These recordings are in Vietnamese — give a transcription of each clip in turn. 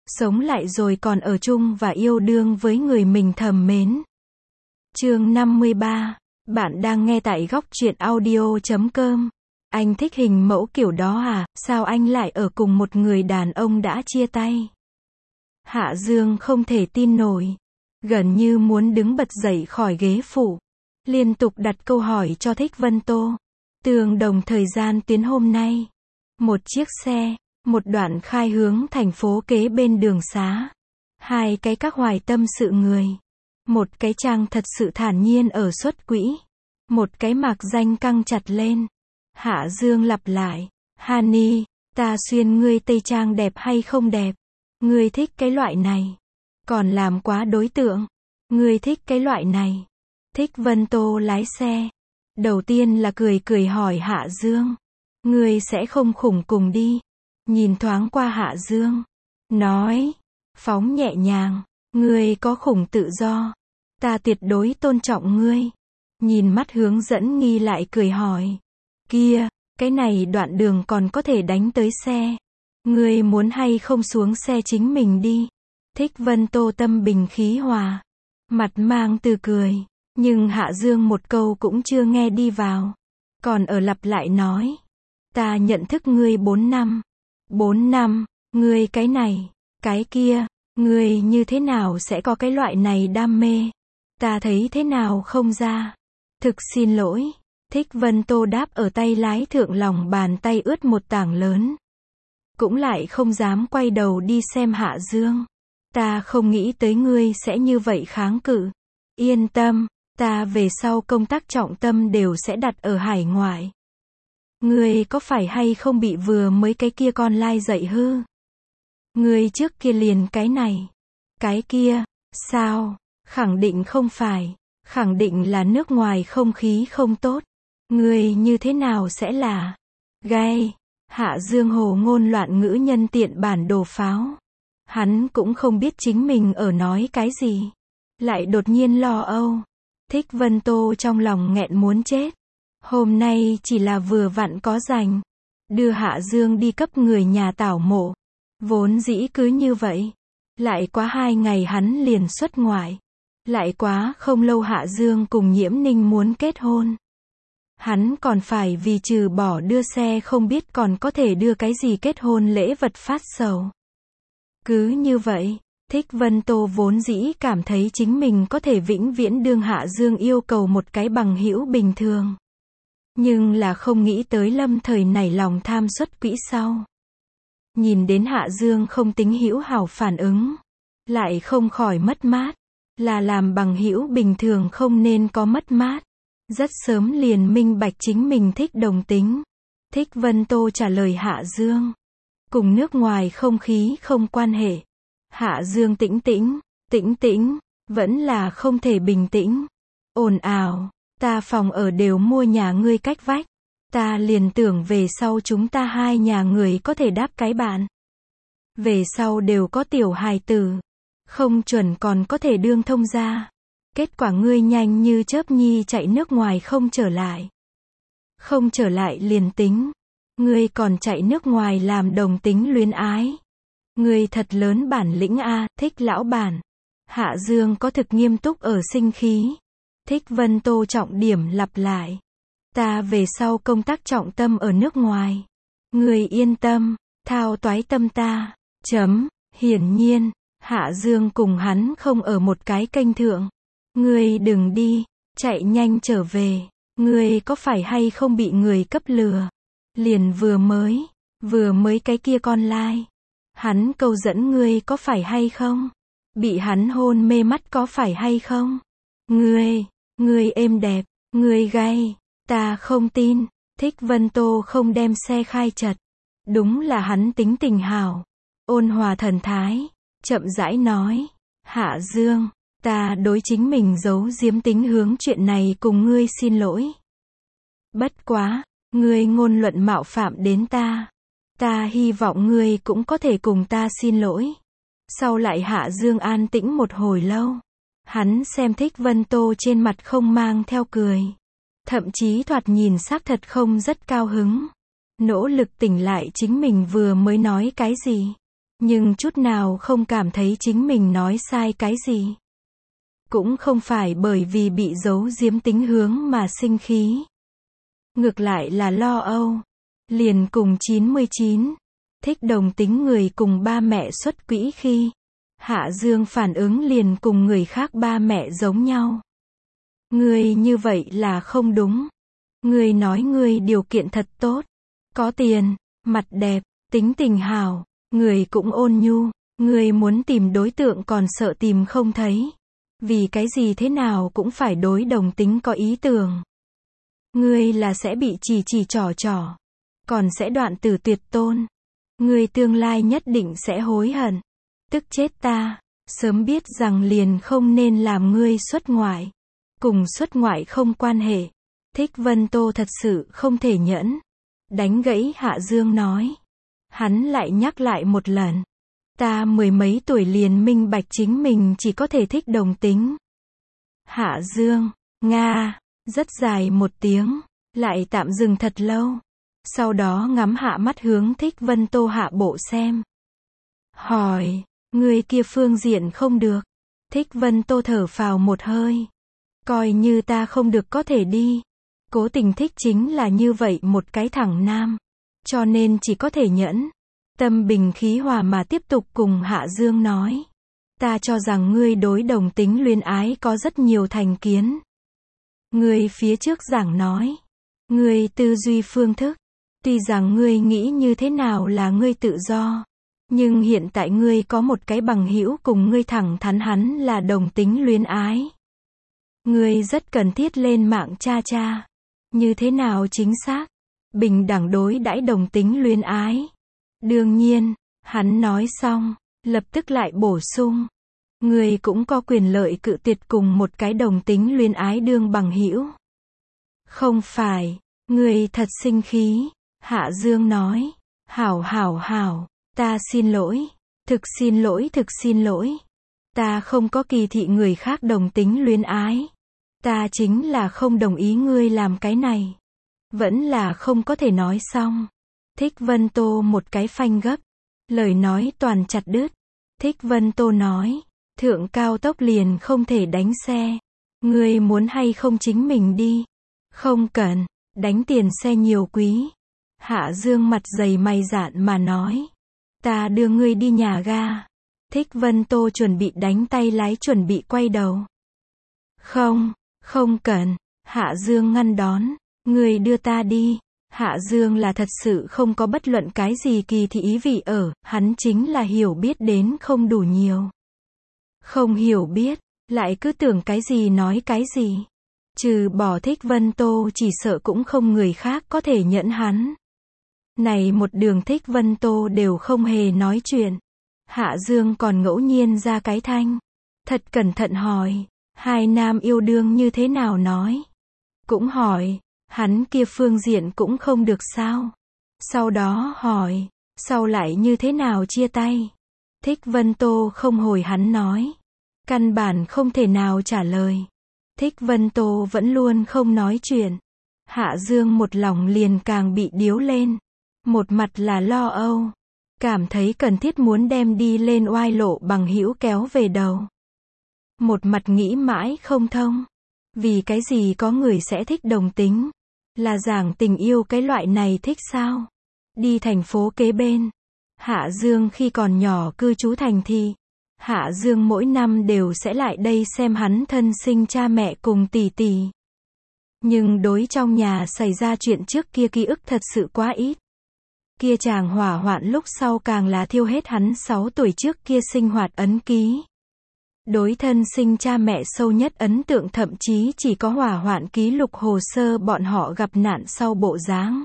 sống lại rồi còn ở chung và yêu đương với người mình thầm mến. Chương 53. Bạn đang nghe tại góc truyện audio.com. Anh thích hình mẫu kiểu đó à, sao anh lại ở cùng một người đàn ông đã chia tay? Hạ Dương không thể tin nổi. Gần như muốn đứng bật dậy khỏi ghế phụ. Liên tục đặt câu hỏi cho Thích Vân Tô. Tương đồng thời gian tuyến hôm nay. Một chiếc xe, một đoạn khai hướng thành phố kế bên đường xá. Hai cái các hoài tâm sự người. Một cái trang thật sự thản nhiên ở xuất quỹ. Một cái mạc danh căng chặt lên. Hạ Dương lặp lại. Hani, ta xuyên ngươi tây trang đẹp hay không đẹp? Ngươi thích cái loại này. Còn làm quá đối tượng. Ngươi thích cái loại này. Thích Vân Tô lái xe. Đầu tiên là cười hỏi Hạ Dương. Ngươi sẽ không khủng cùng đi. Nhìn thoáng qua Hạ Dương. Nói. Phóng nhẹ nhàng. Ngươi có khủng tự do. Ta tuyệt đối tôn trọng ngươi. Nhìn mắt hướng dẫn nghi lại cười hỏi. Kia, cái này đoạn đường còn có thể đánh tới xe. Ngươi muốn hay không xuống xe chính mình đi. Thích Vân Tô tâm bình khí hòa. Mặt mang tươi cười. Nhưng Hạ Dương một câu cũng chưa nghe đi vào. Còn ở lặp lại nói. Ta nhận thức ngươi 4 năm. 4 năm, ngươi cái này, cái kia. Ngươi như thế nào sẽ có cái loại này đam mê? Ta thấy thế nào không ra. Thực xin lỗi. Thích Vân Tô đáp ở tay lái thượng, lòng bàn tay ướt một tảng lớn. Cũng lại không dám quay đầu đi xem Hạ Dương. Ta không nghĩ tới ngươi sẽ như vậy kháng cự. Yên tâm, ta về sau công tác trọng tâm đều sẽ đặt ở hải ngoại. Ngươi có phải hay không bị vừa mới cái kia con lai dạy hư? Ngươi trước kia liền cái này, cái kia, sao? Khẳng định không phải, khẳng định là nước ngoài không khí không tốt. Ngươi như thế nào sẽ là gay? Hạ Dương hồ ngôn loạn ngữ nhân tiện bản đồ pháo. Hắn cũng không biết chính mình ở nói cái gì. Lại đột nhiên lo âu. Thích Vân Tô trong lòng nghẹn muốn chết. Hôm nay chỉ là vừa vặn có rảnh. Đưa Hạ Dương đi cấp người nhà tảo mộ. Vốn dĩ cứ như vậy. Lại quá 2 ngày hắn liền xuất ngoại. Lại quá không lâu Hạ Dương cùng Nhiễm Ninh muốn kết hôn. Hắn còn phải vì trừ bỏ đưa xe không biết còn có thể đưa cái gì kết hôn lễ vật phát sầu. Cứ như vậy, Thích Vân Tô vốn dĩ cảm thấy chính mình có thể vĩnh viễn đương Hạ Dương yêu cầu một cái bằng hữu bình thường. Nhưng là không nghĩ tới lâm thời nảy lòng tham xuất quỹ sau. Nhìn đến Hạ Dương không tính hữu hảo phản ứng. Lại không khỏi mất mát. Là làm bằng hữu bình thường không nên có mất mát. Rất sớm liền minh bạch chính mình thích đồng tính. Thích Vân Tô trả lời Hạ Dương. Cùng nước ngoài không khí không quan hệ. Hạ Dương tĩnh tĩnh, vẫn là không thể bình tĩnh. Ồn ào, ta phòng ở đều mua nhà ngươi cách vách. Ta liền tưởng về sau chúng ta hai nhà người có thể đáp cái bạn. Về sau đều có tiểu hài tử. Không chuẩn còn có thể đương thông gia. Kết quả ngươi nhanh như chớp nhi chạy nước ngoài không trở lại. Không trở lại liền tính. Ngươi còn chạy nước ngoài làm đồng tính luyến ái. Ngươi thật lớn bản lĩnh a, Thích lão bản. Hạ Dương có thực nghiêm túc ở sinh khí. Thích Vân Tô trọng điểm lặp lại. Ta về sau công tác trọng tâm ở nước ngoài. Ngươi yên tâm, thao toái tâm ta. Hiển nhiên, Hạ Dương cùng hắn không ở một cái kênh thượng. Ngươi đừng đi, chạy nhanh trở về. Ngươi có phải hay không bị người cấp lừa? Liền vừa mới cái kia con lai. Hắn câu dẫn ngươi có phải hay không? Bị hắn hôn mê mắt có phải hay không? Ngươi êm đẹp, ngươi gay. Ta không tin. Thích Vân Tô không đem xe khai chật. Đúng là hắn tính tình hảo. Ôn hòa thần thái. Chậm rãi nói. Hạ Dương, ta đối chính mình giấu giếm tính hướng chuyện này cùng ngươi xin lỗi. Bất quá, ngươi ngôn luận mạo phạm đến ta. Ta hy vọng ngươi cũng có thể cùng ta xin lỗi. Sau lại Hạ Dương an tĩnh một hồi lâu. Hắn xem Thích Vân Tô trên mặt không mang theo cười. Thậm chí thoạt nhìn xác thật không rất cao hứng. Nỗ lực tỉnh lại chính mình vừa mới nói cái gì. nhưng chút nào không cảm thấy chính mình nói sai cái gì. Cũng không phải bởi vì bị giấu giếm tính hướng mà sinh khí. Ngược lại là lo âu. Liền cùng 99. Thích đồng tính người cùng ba mẹ xuất quỹ khi, Hạ Dương phản ứng liền cùng người khác ba mẹ giống nhau. Ngươi như vậy là không đúng. Ngươi nói ngươi điều kiện thật tốt. Có tiền, mặt đẹp, tính tình hào, người cũng ôn nhu. Ngươi muốn tìm đối tượng còn sợ tìm không thấy. Vì cái gì thế nào cũng phải đối đồng tính có ý tưởng. Ngươi là sẽ bị chỉ trỏ trỏ. Còn sẽ đoạn tử tuyệt tôn. Ngươi tương lai nhất định sẽ hối hận. Tức chết ta. Sớm biết rằng liền không nên làm ngươi xuất ngoại. Cùng xuất ngoại không quan hệ. Thích Vân Tô thật sự không thể nhẫn. Đánh gãy Hạ Dương nói. Hắn lại nhắc lại một lần. Ta 10 mấy tuổi liền minh bạch chính mình chỉ có thể thích đồng tính. Hạ Dương, Nga, rất dài một tiếng, lại tạm dừng thật lâu. Sau đó ngắm hạ mắt hướng Thích Vân Tô hạ bộ xem. Hỏi, người kia phương diện không được. Thích Vân Tô thở phào một hơi. Coi như ta không được có thể đi. Cố Tình thích chính là như vậy một cái thẳng nam. Cho nên chỉ có thể nhẫn. Tâm bình khí hòa mà tiếp tục cùng Hạ Dương nói. Ta cho rằng ngươi đối đồng tính luyến ái có rất nhiều thành kiến. Ngươi phía trước giảng nói. Ngươi tư duy phương thức. Tuy rằng ngươi nghĩ như thế nào là ngươi tự do. Nhưng hiện tại ngươi có một cái bằng hữu cùng ngươi thẳng thắn hắn là đồng tính luyến ái. Ngươi rất cần thiết lên mạng tra. Như thế nào chính xác? Bình đẳng đối đãi đồng tính luyến ái. Đương nhiên, hắn nói xong, lập tức lại bổ sung. Ngươi cũng có quyền lợi cự tuyệt cùng một cái đồng tính luyến ái đương bằng hữu. Không phải, ngươi thật sinh khí. Hạ Dương nói. Hảo, ta xin lỗi. Thực xin lỗi. Ta không có kỳ thị người khác đồng tính luyến ái. Ta chính là không đồng ý ngươi làm cái này. Vẫn là không có thể nói xong. Thích Vân Tô một cái phanh gấp. Lời nói toàn chặt đứt. Thích Vân Tô nói. Thượng cao tốc liền không thể đánh xe. Ngươi muốn hay không chính mình đi. Không cần. Đánh tiền xe nhiều quý. Hạ Dương mặt dày mày dạn mà nói. Ta đưa ngươi đi nhà ga. Thích Vân Tô chuẩn bị đánh tay lái chuẩn bị quay đầu. Không cần. Hạ Dương ngăn đón. Ngươi đưa ta đi. Hạ Dương là thật sự không có bất luận cái gì kỳ thị ý vị ở, hắn chính là hiểu biết đến không đủ nhiều. Không hiểu biết, lại cứ tưởng cái gì nói cái gì. Trừ bỏ Thích Vân Tô chỉ sợ cũng không người khác có thể nhẫn hắn. Này một đường Thích Vân Tô đều không hề nói chuyện. Hạ Dương còn ngẫu nhiên ra cái thanh. Thật cẩn thận hỏi, hai nam yêu đương như thế nào nói. Cũng hỏi, hắn kia phương diện cũng không được sao. Sau đó hỏi, sau lại như thế nào chia tay. Thích Vân Tô không hồi hắn nói. Căn bản không thể nào trả lời. Thích Vân Tô vẫn luôn không nói chuyện. Hạ Dương một lòng liền càng bị điếu lên. Một mặt là lo âu. Cảm thấy cần thiết muốn đem đi lên oai lộ bằng hữu kéo về đầu. Một mặt nghĩ mãi không thông. Vì cái gì có người sẽ thích đồng tính? Là giảng tình yêu cái loại này thích sao? Đi thành phố kế bên. Hạ Dương khi còn nhỏ cư trú thành thị. Hạ Dương mỗi năm đều sẽ lại đây xem hắn thân sinh cha mẹ cùng tỷ tỷ. Nhưng đối trong nhà xảy ra chuyện trước kia ký ức thật sự quá ít. Kia chàng hỏa hoạn lúc sau càng là thiêu hết hắn 6 tuổi trước kia sinh hoạt ấn ký. Đối thân sinh cha mẹ sâu nhất ấn tượng thậm chí chỉ có hỏa hoạn ký lục hồ sơ bọn họ gặp nạn sau bộ dáng.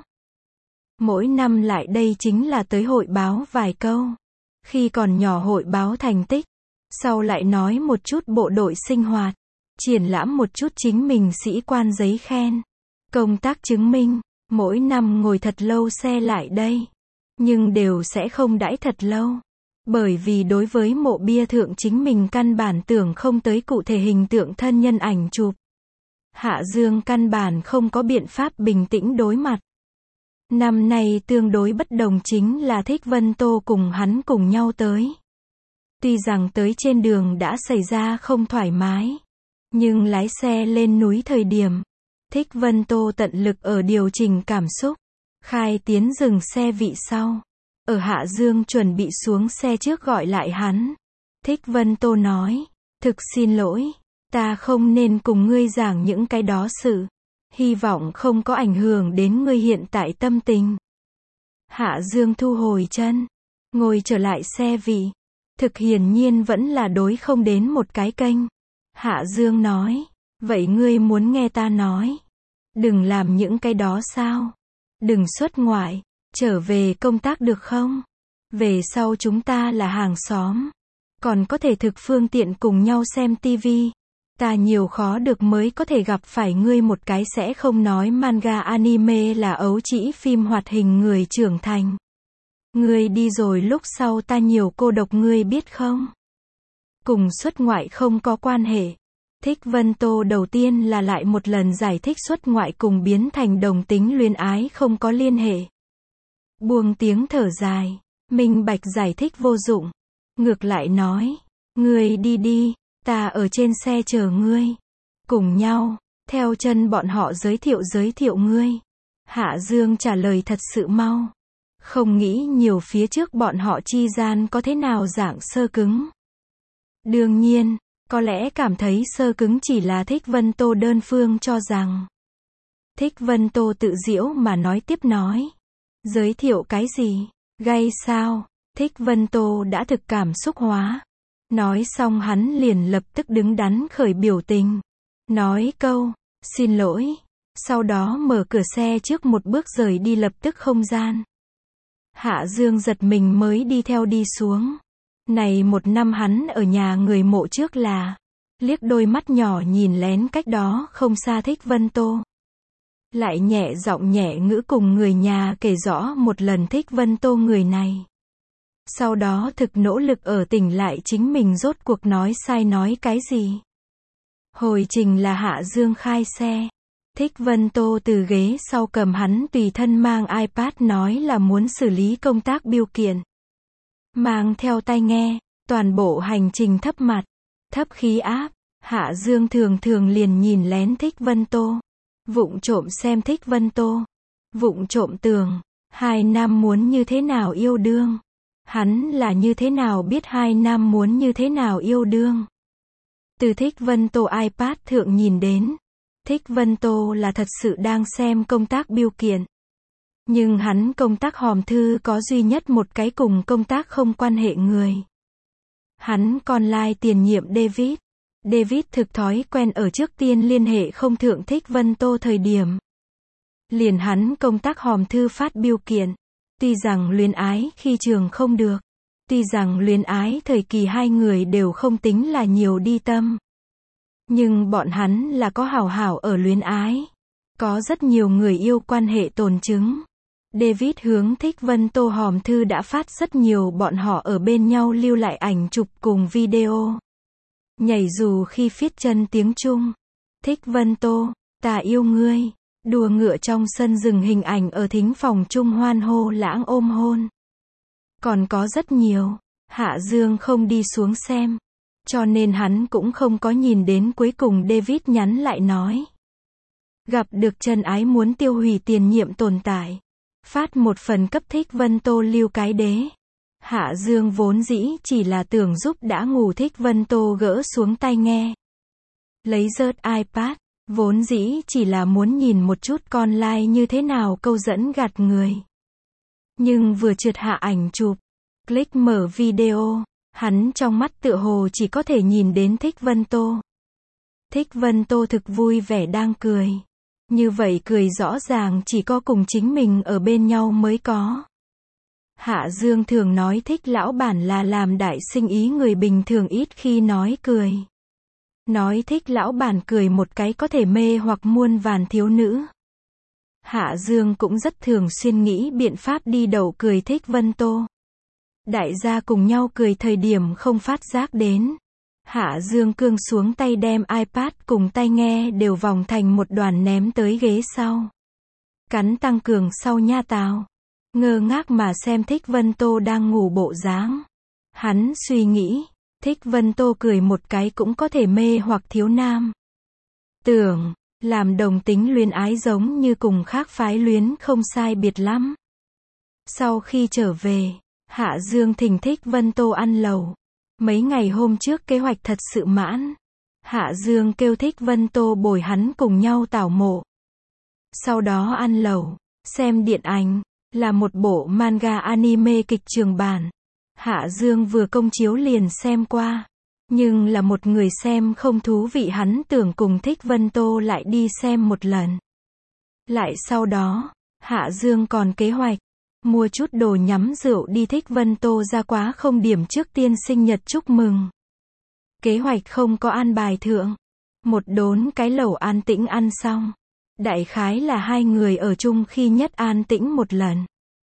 Mỗi năm lại đây chính là tới hội báo vài câu. Khi còn nhỏ hội báo thành tích. Sau lại nói một chút bộ đội sinh hoạt. Triển lãm một chút chính mình sĩ quan giấy khen. Công tác chứng minh. Mỗi năm ngồi thật lâu xe lại đây. Nhưng đều sẽ không đãi thật lâu. Bởi vì đối với mộ bia thượng chính mình căn bản tưởng không tới cụ thể hình tượng thân nhân ảnh chụp. Hạ Dương căn bản không có biện pháp bình tĩnh đối mặt. Năm nay tương đối bất đồng chính là Thích Vân Tô cùng hắn cùng nhau tới. Tuy rằng tới trên đường đã xảy ra không thoải mái, nhưng lái xe lên núi thời điểm, Thích Vân Tô tận lực ở điều chỉnh cảm xúc. Khai Tiến dừng xe vị sau. Ở Hạ Dương chuẩn bị xuống xe trước gọi lại hắn. Thích Vân Tô nói, thực xin lỗi, ta không nên cùng ngươi giảng những cái đó sự. Hy vọng không có ảnh hưởng đến ngươi hiện tại tâm tình. Hạ Dương thu hồi chân, ngồi trở lại xe vị. Thực hiển nhiên vẫn là đối không đến một cái kênh. Hạ Dương nói, vậy ngươi muốn nghe ta nói. Đừng làm những cái đó sao? Đừng xuất ngoại, trở về công tác được không? Về sau chúng ta là hàng xóm. Còn có thể thực phương tiện cùng nhau xem tivi. Ta nhiều khó được mới có thể gặp phải ngươi một cái sẽ không nói manga anime là ấu trĩ phim hoạt hình người trưởng thành. Ngươi đi rồi lúc sau ta nhiều cô độc ngươi biết không? Cùng xuất ngoại không có quan hệ. Thích Vân Tô đầu tiên là lại một lần giải thích xuất ngoại cùng biến thành đồng tính luyến ái không có liên hệ. Buông tiếng thở dài, minh bạch giải thích vô dụng. Ngược lại nói, ngươi đi đi, ta ở trên xe chờ ngươi. Cùng nhau, theo chân bọn họ giới thiệu ngươi. Hạ Dương trả lời thật sự mau. Không nghĩ nhiều phía trước bọn họ chi gian có thế nào dạng sơ cứng. Đương nhiên, có lẽ cảm thấy sơ cứng chỉ là Thích Vân Tô đơn phương cho rằng. Thích Vân Tô tự giễu mà nói tiếp nói. Giới thiệu cái gì? Gay sao? Thích Vân Tô đã thực cảm xúc hóa. Nói xong hắn liền lập tức đứng đắn khởi biểu tình. Nói câu, xin lỗi. Sau đó mở cửa xe trước một bước rời đi lập tức không gian. Hạ Dương giật mình mới đi theo đi xuống. Này một năm hắn ở nhà người mộ trước là, liếc đôi mắt nhỏ nhìn lén cách đó không xa Thích Vân Tô. Lại nhẹ giọng nhẹ ngữ cùng người nhà kể rõ một lần Thích Vân Tô người này. Sau đó thực nỗ lực ở tỉnh lại chính mình rốt cuộc nói sai nói cái gì. Hồi trình là Hạ Dương khai xe. Thích Vân Tô từ ghế sau cầm hắn tùy thân mang iPad nói là muốn xử lý công tác biêu kiện. Mang theo tai nghe, toàn bộ hành trình thấp mặt, thấp khí áp. Hạ Dương thường thường liền nhìn lén Thích Vân Tô. Vụng trộm xem Thích Vân Tô. Vụng trộm tưởng, hai nam muốn như thế nào yêu đương. Hắn là như thế nào biết hai nam muốn như thế nào yêu đương. Từ Thích Vân Tô iPad thượng nhìn đến, Thích Vân Tô là thật sự đang xem công tác biêu kiện. Nhưng hắn công tác hòm thư có duy nhất một cái cùng công tác không quan hệ người. Hắn con lai tiền nhiệm David. David thực thói quen ở trước tiên liên hệ không thượng Thích Vân Tô thời điểm. Liền hắn công tác hòm thư phát biêu kiện. Tuy rằng luyến ái khi trường không được. Tuy rằng luyến ái thời kỳ hai người đều không tính là nhiều đi tâm. Nhưng bọn hắn là có hảo hảo ở luyến ái. Có rất nhiều người yêu quan hệ tồn chứng. David hướng Thích Vân Tô hòm thư đã phát rất nhiều bọn họ ở bên nhau lưu lại ảnh chụp cùng video. Nhảy dù khi phiết chân tiếng Trung. Thích Vân Tô, ta yêu ngươi. Đùa ngựa trong sân rừng hình ảnh ở thính phòng Trung hoan hô lãng ôm hôn. Còn có rất nhiều. Hạ Dương không đi xuống xem. Cho nên hắn cũng không có nhìn đến cuối cùng David nhắn lại nói. Gặp được chân ái muốn tiêu hủy tiền nhiệm tồn tại. Phát một phần cấp Thích Vân Tô lưu cái đế. Hạ Dương vốn dĩ chỉ là tưởng giúp đã ngủ Thích Vân Tô gỡ xuống tai nghe. Lấy rớt iPad, vốn dĩ chỉ là muốn nhìn một chút con lai như thế nào câu dẫn gạt người. Nhưng vừa trượt hạ ảnh chụp, click mở video, hắn trong mắt tựa hồ chỉ có thể nhìn đến Thích Vân Tô. Thích Vân Tô thực vui vẻ đang cười. Như vậy cười rõ ràng chỉ có cùng chính mình ở bên nhau mới có. Hạ Dương thường nói thích lão bản là làm đại sinh ý người bình thường ít khi nói cười. Nói thích lão bản cười một cái có thể mê hoặc muôn vàn thiếu nữ. Hạ Dương cũng rất thường xuyên nghĩ biện pháp đi đầu cười Thích Vân Tô. Đại gia cùng nhau cười thời điểm không phát giác đến. Hạ Dương cương xuống tay đem iPad cùng tai nghe đều vòng thành một đoàn ném tới ghế sau. cắn tăng cường sau nha tào. Ngơ ngác mà xem Thích Vân Tô đang ngủ bộ dáng. Hắn suy nghĩ, Thích Vân Tô cười một cái cũng có thể mê hoặc thiếu nam. Tưởng, làm đồng tính luyến ái giống như cùng khác phái luyến không sai biệt lắm. Sau khi trở về, Hạ Dương thỉnh Thích Vân Tô ăn lẩu. Mấy ngày hôm trước kế hoạch thật sự mãn. Hạ Dương kêu Thích Vân Tô bồi hắn cùng nhau tảo mộ. Sau đó ăn lẩu, xem điện ảnh, là một bộ manga anime kịch trường bản. Hạ Dương vừa công chiếu liền xem qua. Nhưng là một người xem không thú vị, hắn tưởng cùng Thích Vân Tô lại đi xem một lần. Lại sau đó, Hạ Dương còn kế hoạch mua chút đồ nhắm rượu đi Thích Vân Tô ra quá không điểm trước tiên sinh nhật chúc mừng. Kế hoạch không có an bài thượng. Một đốn cái lẩu an tĩnh ăn xong. Đại khái là hai người ở chung khi nhất an tĩnh một lần.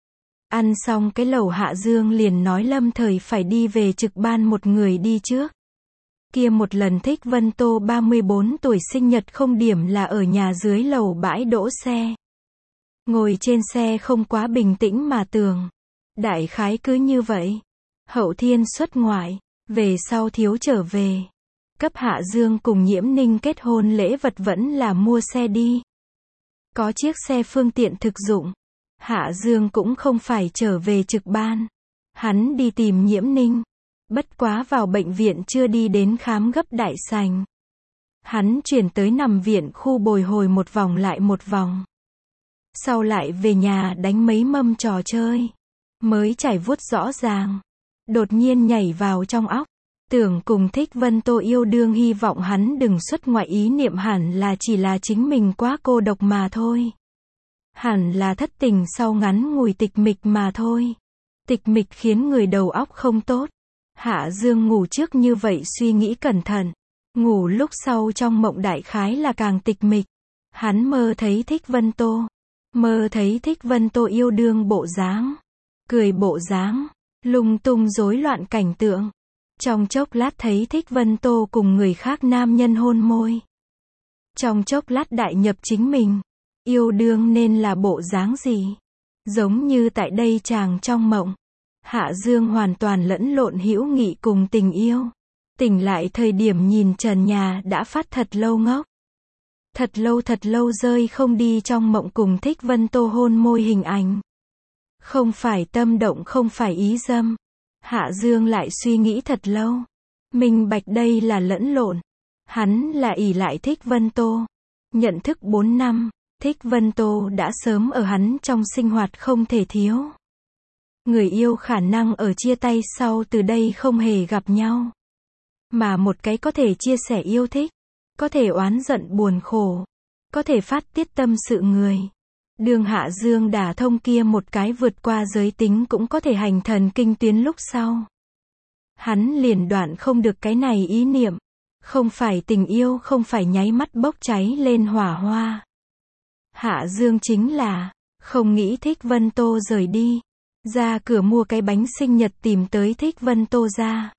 Ăn xong cái lẩu Hạ Dương liền nói lâm thời phải đi về trực ban một người đi trước. Kia một lần Thích Vân Tô 34 tuổi sinh nhật không điểm là ở nhà dưới lầu bãi đỗ xe. Ngồi trên xe không quá bình tĩnh mà tưởng. Đại khái cứ như vậy. Hậu thiên xuất ngoại, về sau thiếu trở về. Cấp Hạ Dương cùng Nhiễm Ninh kết hôn lễ vật vẫn là mua xe đi. Có chiếc xe phương tiện thực dụng. Hạ Dương cũng không phải trở về trực ban. Hắn đi tìm Nhiễm Ninh. Bất quá vào bệnh viện chưa đi đến khám gấp đại sành. Hắn chuyển tới nằm viện khu bồi hồi một vòng lại một vòng. Sau lại về nhà đánh mấy mâm trò chơi. Mới trải vuốt rõ ràng. Đột nhiên nhảy vào trong óc. Tưởng cùng Thích Vân Tô yêu đương, hy vọng hắn đừng xuất ngoại, ý niệm hẳn là chỉ là chính mình quá cô độc mà thôi. Hẳn là thất tình sau ngắn ngủi tịch mịch mà thôi. Tịch mịch khiến người đầu óc không tốt. Hạ Dương ngủ trước như vậy suy nghĩ cẩn thận. Ngủ lúc sau trong mộng đại khái là càng tịch mịch. Hắn mơ thấy Thích Vân Tô. Mơ thấy Thích Vân Tô yêu đương bộ dáng. Cười bộ dáng. Lung tung rối loạn cảnh tượng. Trong chốc lát thấy Thích Vân Tô cùng người khác nam nhân hôn môi. Trong chốc lát đại nhập chính mình. Yêu đương nên là bộ dáng gì? Giống như tại đây chàng trong mộng. Hạ Dương hoàn toàn lẫn lộn hữu nghị cùng tình yêu. Tỉnh lại thời điểm nhìn trần nhà đã phát thật lâu ngốc. Thật lâu rơi không đi trong mộng cùng Thích Vân Tô hôn môi hình ảnh. Không phải tâm động, không phải ý dâm. Hạ Dương lại suy nghĩ thật lâu. Minh bạch đây là lẫn lộn. Hắn là ỷ lại Thích Vân Tô. Nhận thức 4 năm, Thích Vân Tô đã sớm ở hắn trong sinh hoạt không thể thiếu. Người yêu khả năng ở chia tay sau từ đây không hề gặp nhau. Mà một cái có thể chia sẻ yêu thích, có thể oán giận buồn khổ, có thể phát tiết tâm sự người. Đường Hạ Dương đả thông kia một cái vượt qua giới tính cũng có thể hành thần kinh tuyến lúc sau. Hắn liền đoạn không được cái này ý niệm. Không phải tình yêu, không phải nháy mắt bốc cháy lên hỏa hoa. Hạ Dương chính là không nghĩ Thích Vân Tô rời đi. Ra cửa mua cái bánh sinh nhật tìm tới Thích Vân Tô ra.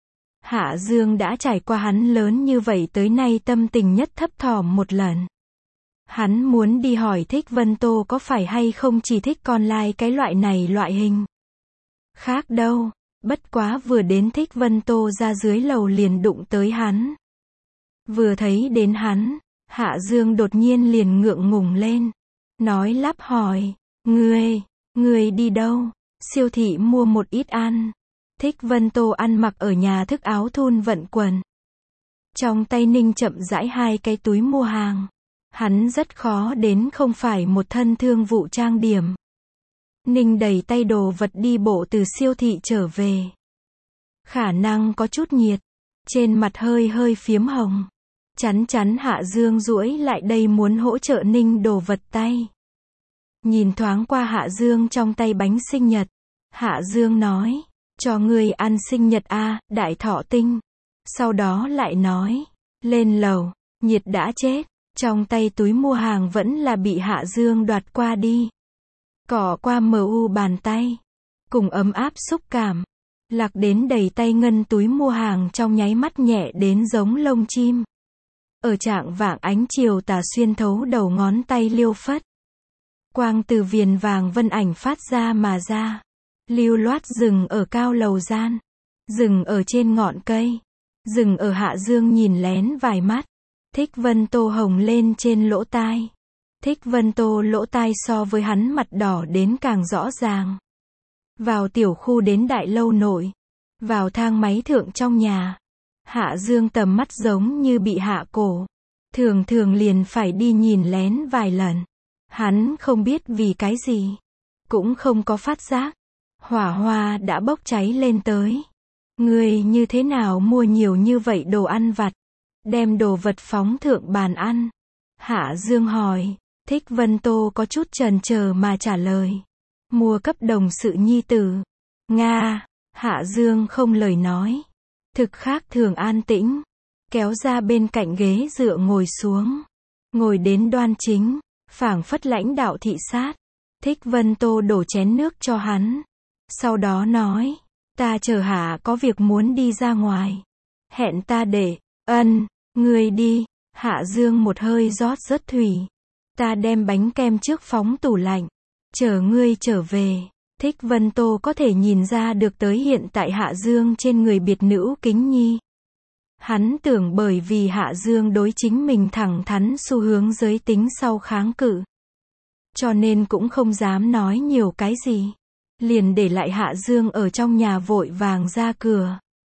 Hạ Dương đã trải qua hắn lớn như vậy tới nay tâm tình nhất thấp thỏm một lần. Hắn muốn đi hỏi Thích Vân Tô có phải hay không chỉ thích con lai cái loại này loại hình. Khác đâu, bất quá vừa đến Thích Vân Tô ra dưới lầu liền đụng tới hắn. Vừa thấy đến hắn, Hạ Dương đột nhiên liền ngượng ngùng lên. Nói lắp hỏi, ngươi đi đâu? Siêu thị mua một ít ăn. Thích Vân Tô ăn mặc ở nhà thức áo thun vận quần. Trong tay ninh chậm rãi hai cái túi mua hàng. Hắn rất khó đến không phải một thân thương vụ trang điểm. Ninh đẩy tay đồ vật đi bộ từ siêu thị trở về. Khả năng có chút nhiệt. Trên mặt hơi phiếm hồng. Chắn Hạ Dương duỗi lại đây muốn hỗ trợ Ninh đồ vật tay. Nhìn thoáng qua Hạ Dương trong tay bánh sinh nhật. Hạ Dương nói, cho ngươi ăn sinh nhật a, đại thọ tinh. Sau đó lại nói, lên lầu, nhiệt đã chết. Trong tay túi mua hàng vẫn là bị Hạ Dương đoạt qua đi. Cỏ qua mu bàn tay. Cùng ấm áp xúc cảm. Lạc đến đầy tay ngân túi mua hàng trong nháy mắt nhẹ đến giống lông chim. Ở trạng vạng ánh chiều tà xuyên thấu đầu ngón tay liêu phất. Quang từ viền vàng vân ảnh phát ra mà ra. Lưu loát dừng ở cao lầu gian. Dừng ở trên ngọn cây. Dừng ở Hạ Dương nhìn lén vài mắt. Thích Vân Tô hồng lên trên lỗ tai. Thích Vân Tô lỗ tai so với hắn mặt đỏ đến càng rõ ràng. Vào tiểu khu đến đại lâu nội. Vào thang máy thượng trong nhà. Hạ Dương tầm mắt giống như bị hạ cổ. Thường thường liền phải đi nhìn lén vài lần. Hắn không biết vì cái gì. Cũng không có phát giác. Hỏa hoa đã bốc cháy lên tới. Người như thế nào mua nhiều như vậy đồ ăn vặt? Đem đồ vật phóng thượng bàn ăn. Hạ Dương hỏi. Thích Vân Tô có chút chần chờ mà trả lời. Mua cấp đồng sự nhi tử. Nga. Hạ Dương không lời nói. Thực khác thường an tĩnh. Kéo ra bên cạnh ghế dựa ngồi xuống. Ngồi đến đoan chính. Phảng phất lãnh đạo thị sát. Thích Vân Tô đổ chén nước cho hắn. Sau đó nói. Ta chờ Hạ có việc muốn đi ra ngoài. Hẹn ta để. Ngươi đi. Hạ Dương một hơi rót rớt thủy. Ta đem bánh kem trước phóng tủ lạnh. Chờ ngươi trở về. Thích Vân Tô có thể nhìn ra được tới hiện tại Hạ Dương trên người biệt nữ kính nhi. Hắn tưởng bởi vì Hạ Dương đối chính mình thẳng thắn xu hướng giới tính sau kháng cự. Cho nên cũng không dám nói nhiều cái gì. Liền để lại Hạ Dương ở trong nhà vội vàng ra cửa.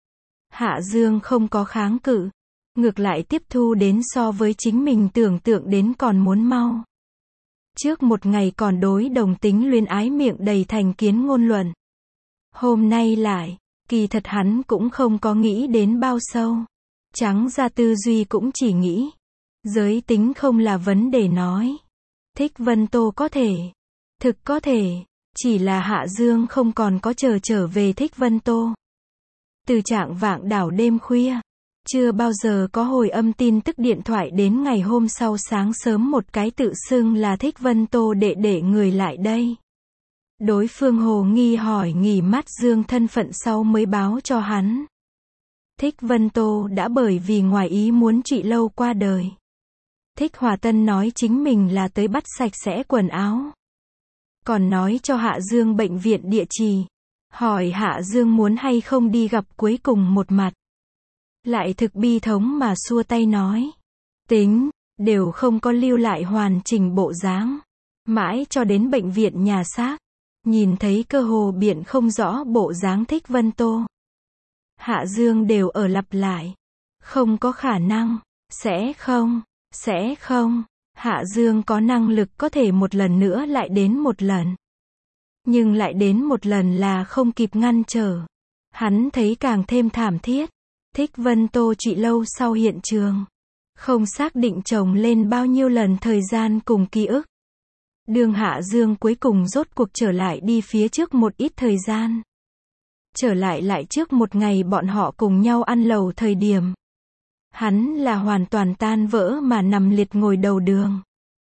Hạ Dương không có kháng cự. Ngược lại tiếp thu đến so với chính mình tưởng tượng đến còn muốn mau. Trước một ngày còn đối đồng tính luyến ái miệng đầy thành kiến ngôn luận. Hôm nay lại, kỳ thật hắn cũng không có nghĩ đến bao sâu. Trắng ra tư duy cũng chỉ nghĩ. Giới tính không là vấn đề nói. Thích Vân Tô có thể. Thực có thể. Chỉ là Hạ Dương không còn có trở về Thích Vân Tô. Từ trạng vạng đảo đêm khuya. Chưa bao giờ có hồi âm tin tức điện thoại đến ngày hôm sau sáng sớm một cái tự xưng là Thích Vân Tô để người lại đây. Đối phương hồ nghi hỏi nghỉ mát Dương thân phận sau mới báo cho hắn. Thích Vân Tô đã bởi vì ngoài ý muốn trị lâu qua đời. Thích Hòa Tân nói chính mình là tới bắt sạch sẽ quần áo. Còn nói cho Hạ Dương bệnh viện địa chỉ. Hỏi Hạ Dương muốn hay không đi gặp cuối cùng một mặt. Lại thực bi thống mà xua tay nói. Tính, đều không có lưu lại hoàn chỉnh bộ dáng. Mãi cho đến bệnh viện nhà xác. Nhìn thấy cơ hồ biện không rõ bộ dáng Thích Vân Tô. Hạ Dương đều ở lặp lại. Không có khả năng. Sẽ không. Hạ Dương có năng lực có thể một lần nữa lại đến một lần. Nhưng lại đến một lần là không kịp ngăn trở. Hắn thấy càng thêm thảm thiết. Thích Vân Tô trị lâu sau hiện trường. Không xác định chồng lên bao nhiêu lần thời gian cùng ký ức. Đường Hạ Dương cuối cùng rốt cuộc trở lại đi phía trước một ít thời gian. Trở lại trước một ngày bọn họ cùng nhau ăn lẩu thời điểm. Hắn là hoàn toàn tan vỡ mà nằm liệt ngồi đầu đường.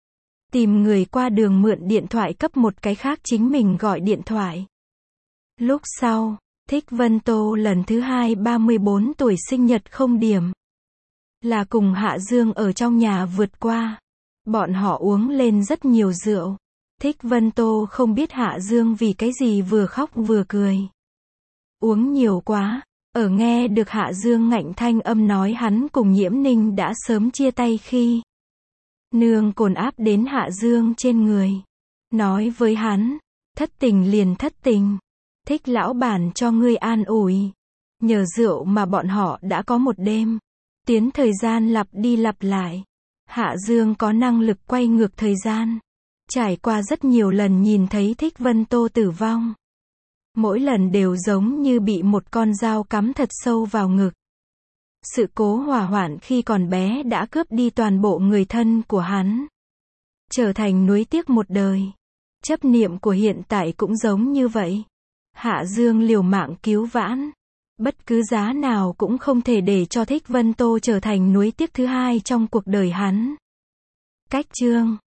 Tìm người qua đường mượn điện thoại cấp một cái khác chính mình gọi điện thoại. Lúc sau, Thích Vân Tô lần thứ 2 34 tuổi sinh nhật không điểm. Là cùng Hạ Dương ở trong nhà vượt qua. Bọn họ uống lên rất nhiều rượu. Thích Vân Tô không biết Hạ Dương vì cái gì vừa khóc vừa cười. Uống nhiều quá. Ở nghe được Hạ Dương ngạnh thanh âm nói hắn cùng Nhiễm Ninh đã sớm chia tay khi. Nương cồn áp đến Hạ Dương trên người. Nói với hắn. Thất tình liền thất tình. Thích lão bản cho ngươi an ủi. Nhờ rượu mà bọn họ đã có một đêm. Tiến thời gian lặp đi lặp lại. Hạ Dương có năng lực quay ngược thời gian. Trải qua rất nhiều lần nhìn thấy Thích Vân Tô tử vong. Mỗi lần đều giống như bị một con dao cắm thật sâu vào ngực. Sự cố hỏa hoạn khi còn bé đã cướp đi toàn bộ người thân của hắn. Trở thành nuối tiếc một đời. Chấp niệm của hiện tại cũng giống như vậy. Hạ Dương liều mạng cứu vãn. Bất cứ giá nào cũng không thể để cho Thích Vân Tô trở thành nuối tiếc thứ hai trong cuộc đời hắn. Cách chương